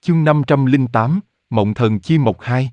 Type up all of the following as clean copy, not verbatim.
Chương 508, Mộng Thần Chi Mộc 2.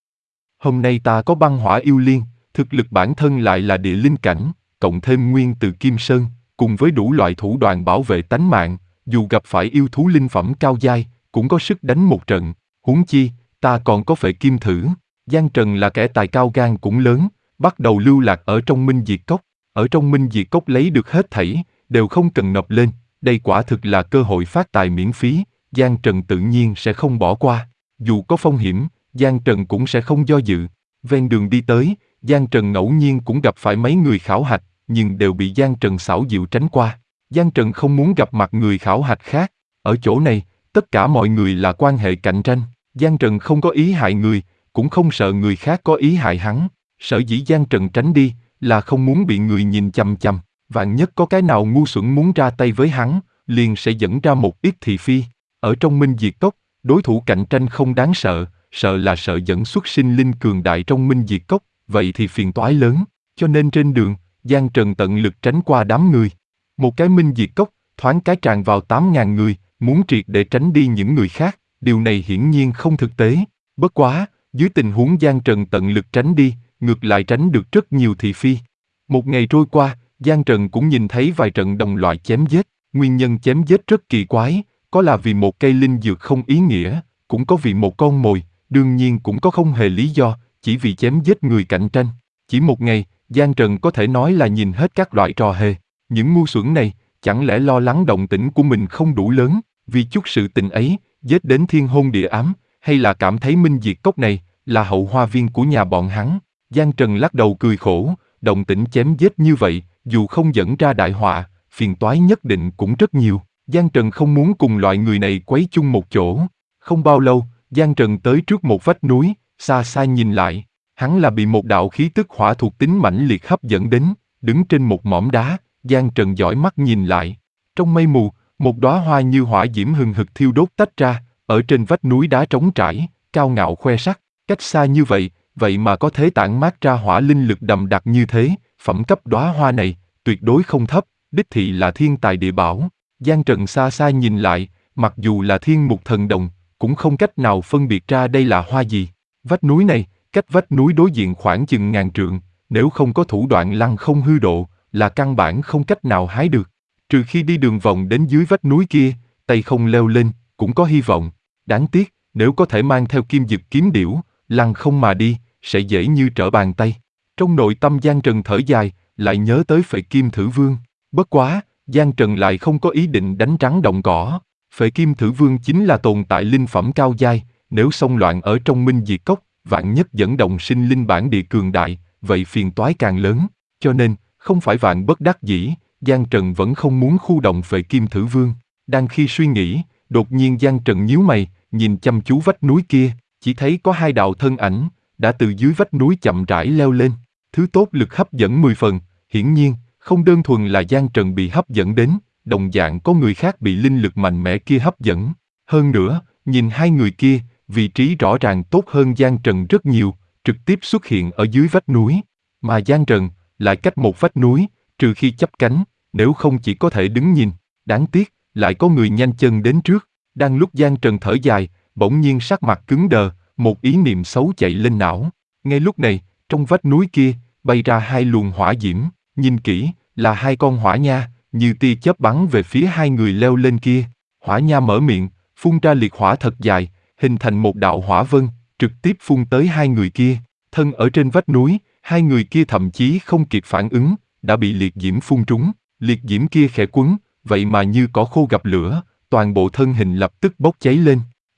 Hôm nay ta có băng hỏa yêu liên, thực lực bản thân lại là địa linh cảnh, cộng thêm nguyên từ Kim Sơn, cùng với đủ loại thủ đoạn bảo vệ tánh mạng, dù gặp phải yêu thú linh phẩm cao giai, cũng có sức đánh một trận. Huống chi, ta còn có Phệ Kim Thử. Giang Trần là kẻ tài cao gan cũng lớn, bắt đầu lưu lạc ở trong Minh Diệt Cốc. Ở trong Minh Diệt Cốc lấy được hết thảy, đều không cần nộp lên, đây quả thực là cơ hội phát tài miễn phí. Giang Trần tự nhiên sẽ không bỏ qua. Dù có phong hiểm, Giang Trần cũng sẽ không do dự. Ven đường đi tới, Giang Trần ngẫu nhiên cũng gặp phải mấy người khảo hạch, nhưng đều bị Giang Trần xảo diệu tránh qua. Giang Trần không muốn gặp mặt người khảo hạch khác. Ở chỗ này, tất cả mọi người là quan hệ cạnh tranh. Giang Trần không có ý hại người, cũng không sợ người khác có ý hại hắn. Sở dĩ Giang Trần tránh đi, là không muốn bị người nhìn chằm chằm. Vạn nhất có cái nào ngu xuẩn muốn ra tay với hắn, liền sẽ dẫn ra một ít thị phi. Ở trong Minh Diệt Cốc, đối thủ cạnh tranh không đáng sợ, sợ là sợ dẫn xuất sinh linh cường đại trong Minh Diệt Cốc, vậy thì phiền toái lớn. Cho nên trên đường, Giang Trần tận lực tránh qua đám người. Một cái Minh Diệt Cốc, thoáng cái tràn vào 8.000 người, muốn triệt để tránh đi những người khác, điều này hiển nhiên không thực tế. Bất quá, dưới tình huống Giang Trần tận lực tránh đi, ngược lại tránh được rất nhiều thị phi. Một ngày trôi qua, Giang Trần cũng nhìn thấy vài trận đồng loại chém giết, nguyên nhân chém giết rất kỳ quái, có là vì một cây linh dược không ý nghĩa, cũng có vì một con mồi, đương nhiên cũng có không hề lý do, chỉ vì chém giết người cạnh tranh. Chỉ một ngày, Giang Trần có thể nói là nhìn hết các loại trò hề. Những ngu xuẩn này, chẳng lẽ lo lắng động tĩnh của mình không đủ lớn, vì chút sự tình ấy, giết đến thiên hôn địa ám, hay là cảm thấy Minh Diệt Cốc này là hậu hoa viên của nhà bọn hắn. Giang Trần lắc đầu cười khổ, động tĩnh chém giết như vậy, dù không dẫn ra đại họa, phiền toái nhất định cũng rất nhiều. Giang Trần không muốn cùng loại người này quấy chung một chỗ. Không bao lâu, Giang Trần tới trước một vách núi, xa xa nhìn lại, hắn là bị một đạo khí tức hỏa thuộc tính mãnh liệt hấp dẫn đến, đứng trên một mỏm đá, Giang Trần dõi mắt nhìn lại. Trong mây mù, một đóa hoa như hỏa diễm hừng hực thiêu đốt tách ra, ở trên vách núi đá trống trải, cao ngạo khoe sắc, cách xa như vậy, vậy mà có thể tản mát ra hỏa linh lực đậm đặc như thế, phẩm cấp đóa hoa này, tuyệt đối không thấp, đích thị là thiên tài địa bảo. Giang Trần xa xa nhìn lại, mặc dù là thiên mục thần đồng, cũng không cách nào phân biệt ra đây là hoa gì. Vách núi này, cách vách núi đối diện khoảng chừng 1000 trượng, nếu không có thủ đoạn lăng không hư độ, là căn bản không cách nào hái được. Trừ khi đi đường vòng đến dưới vách núi kia, tay không leo lên, cũng có hy vọng. Đáng tiếc, nếu có thể mang theo kim dực kiếm điểu, lăng không mà đi, sẽ dễ như trở bàn tay. Trong nội tâm Giang Trần thở dài, lại nhớ tới Phệ Kim Thử Vương. Bất quá, Giang Trần lại không có ý định đánh rắn động cỏ. Phệ Kim Thử Vương chính là tồn tại linh phẩm cao giai, nếu xông loạn ở trong Minh Diệt Cốc, vạn nhất dẫn động sinh linh bản địa cường đại, vậy phiền toái càng lớn. Cho nên, không phải vạn bất đắc dĩ, Giang Trần vẫn không muốn khu động Phệ Kim Thử Vương. Đang khi suy nghĩ, đột nhiên Giang Trần nhíu mày, nhìn chăm chú vách núi kia, chỉ thấy có hai đạo thân ảnh, đã từ dưới vách núi chậm rãi leo lên. Thứ tốt lực hấp dẫn 10 phần, hiển nhiên, không đơn thuần là Giang Trần bị hấp dẫn đến, đồng dạng có người khác bị linh lực mạnh mẽ kia hấp dẫn. Hơn nữa, nhìn hai người kia, vị trí rõ ràng tốt hơn Giang Trần rất nhiều, trực tiếp xuất hiện ở dưới vách núi. Mà Giang Trần, lại cách một vách núi, trừ khi chắp cánh, nếu không chỉ có thể đứng nhìn. Đáng tiếc, lại có người nhanh chân đến trước. Đang lúc Giang Trần thở dài, bỗng nhiên sắc mặt cứng đờ, một ý niệm xấu chạy lên não. Ngay lúc này, trong vách núi kia, bay ra hai luồng hỏa diễm, nhìn kỹ, là hai con hỏa nha, như tia chớp bắn về phía hai người leo lên kia. Hỏa nha mở miệng, phun ra liệt hỏa thật dài, hình thành một đạo hỏa vân, trực tiếp phun tới hai người kia. Thân ở trên vách núi, hai người kia thậm chí không kịp phản ứng, đã bị liệt diễm phun trúng. Liệt diễm kia khẽ quấn, vậy mà như cỏ khô gặp lửa, toàn bộ thân hình lập tức bốc cháy lên.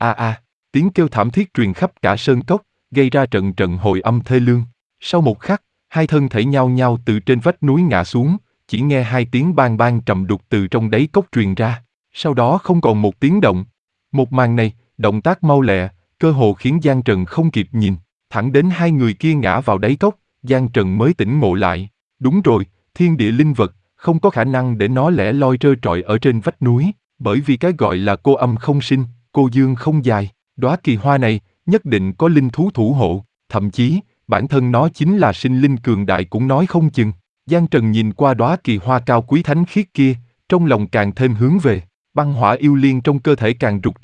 Tiếng kêu thảm thiết truyền khắp cả sơn cốc, gây ra trận trận hồi âm thê lương. Sau một khắc, hai thân thể nhao nhao từ trên vách núi ngã xuống, chỉ nghe hai tiếng bang bang trầm đục từ trong đáy cốc truyền ra. Sau đó không còn một tiếng động. Một màn này, động tác mau lẹ, cơ hồ khiến Giang Trần không kịp nhìn. Thẳng đến hai người kia ngã vào đáy cốc, Giang Trần mới tỉnh ngộ lại. Đúng rồi, thiên địa linh vật, không có khả năng để nó lẻ loi trơ trọi ở trên vách núi, bởi vì cái gọi là cô âm không sinh, cô dương không dài. Đóa kỳ hoa này, nhất định có linh thú thủ hộ, thậm chí, bản thân nó chính là sinh linh cường đại cũng nói không chừng. Giang Trần nhìn qua đóa kỳ hoa cao quý thánh khiết kia, trong lòng càng thêm hướng về, băng hỏa yêu liên trong cơ thể càng rục rịch,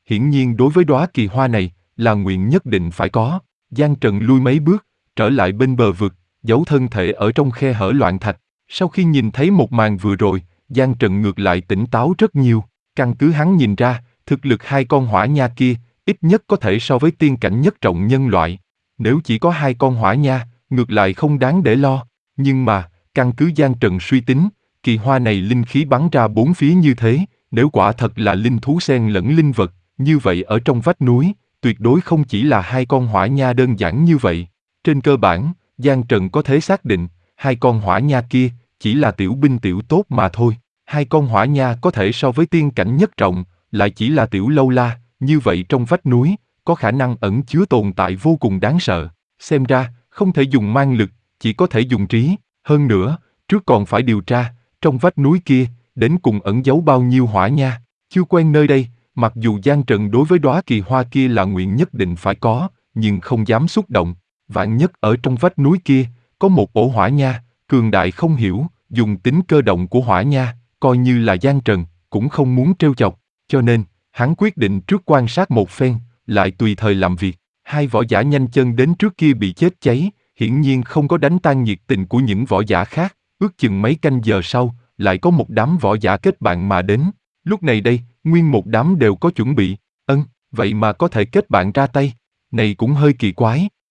hiển nhiên đối với đóa kỳ hoa này, là nguyện nhất định phải có. Giang Trần lui mấy bước, trở lại bên bờ vực, giấu thân thể ở trong khe hở loạn thạch. Sau khi nhìn thấy một màn vừa rồi, Giang Trần ngược lại tỉnh táo rất nhiều. Căn cứ hắn nhìn ra, thực lực hai con hỏa nha kia, ít nhất có thể so với tiên cảnh nhất trọng nhân loại. Nếu chỉ có hai con hỏa nha, ngược lại không đáng để lo. Nhưng mà, căn cứ Giang Trần suy tính, kỳ hoa này linh khí bắn ra bốn phía như thế, nếu quả thật là linh thú xen lẫn linh vật, như vậy ở trong vách núi, tuyệt đối không chỉ là hai con hỏa nha đơn giản như vậy. Trên cơ bản, Giang Trần có thể xác định, hai con hỏa nha kia, chỉ là tiểu binh tiểu tốt mà thôi. Hai con hỏa nha có thể so với tiên cảnh nhất trọng, lại chỉ là tiểu lâu la, như vậy trong vách núi, có khả năng ẩn chứa tồn tại vô cùng đáng sợ. Xem ra, không thể dùng mang lực, chỉ có thể dùng trí. Hơn nữa, trước còn phải điều tra, trong vách núi kia, đến cùng ẩn giấu bao nhiêu hỏa nha. Chưa quen nơi đây, mặc dù Giang Trần đối với đóa kỳ hoa kia là nguyện nhất định phải có, nhưng không dám xúc động. Vạn nhất ở trong vách núi kia, có một ổ hỏa nha, cường đại không hiểu, dùng tính cơ động của hỏa nha, coi như là Giang Trần, cũng không muốn trêu chọc. Cho nên, hắn quyết định trước quan sát một phen, lại tùy thời làm việc. Hai võ giả nhanh chân đến trước kia bị chết cháy, hiển nhiên không có đánh tan nhiệt tình của những võ giả khác. Ước chừng mấy canh giờ sau, lại có một đám võ giả kết bạn mà đến. Lúc này đây, nguyên một đám đều có chuẩn bị. Vậy mà có thể kết bạn ra tay. Này cũng hơi kỳ quái.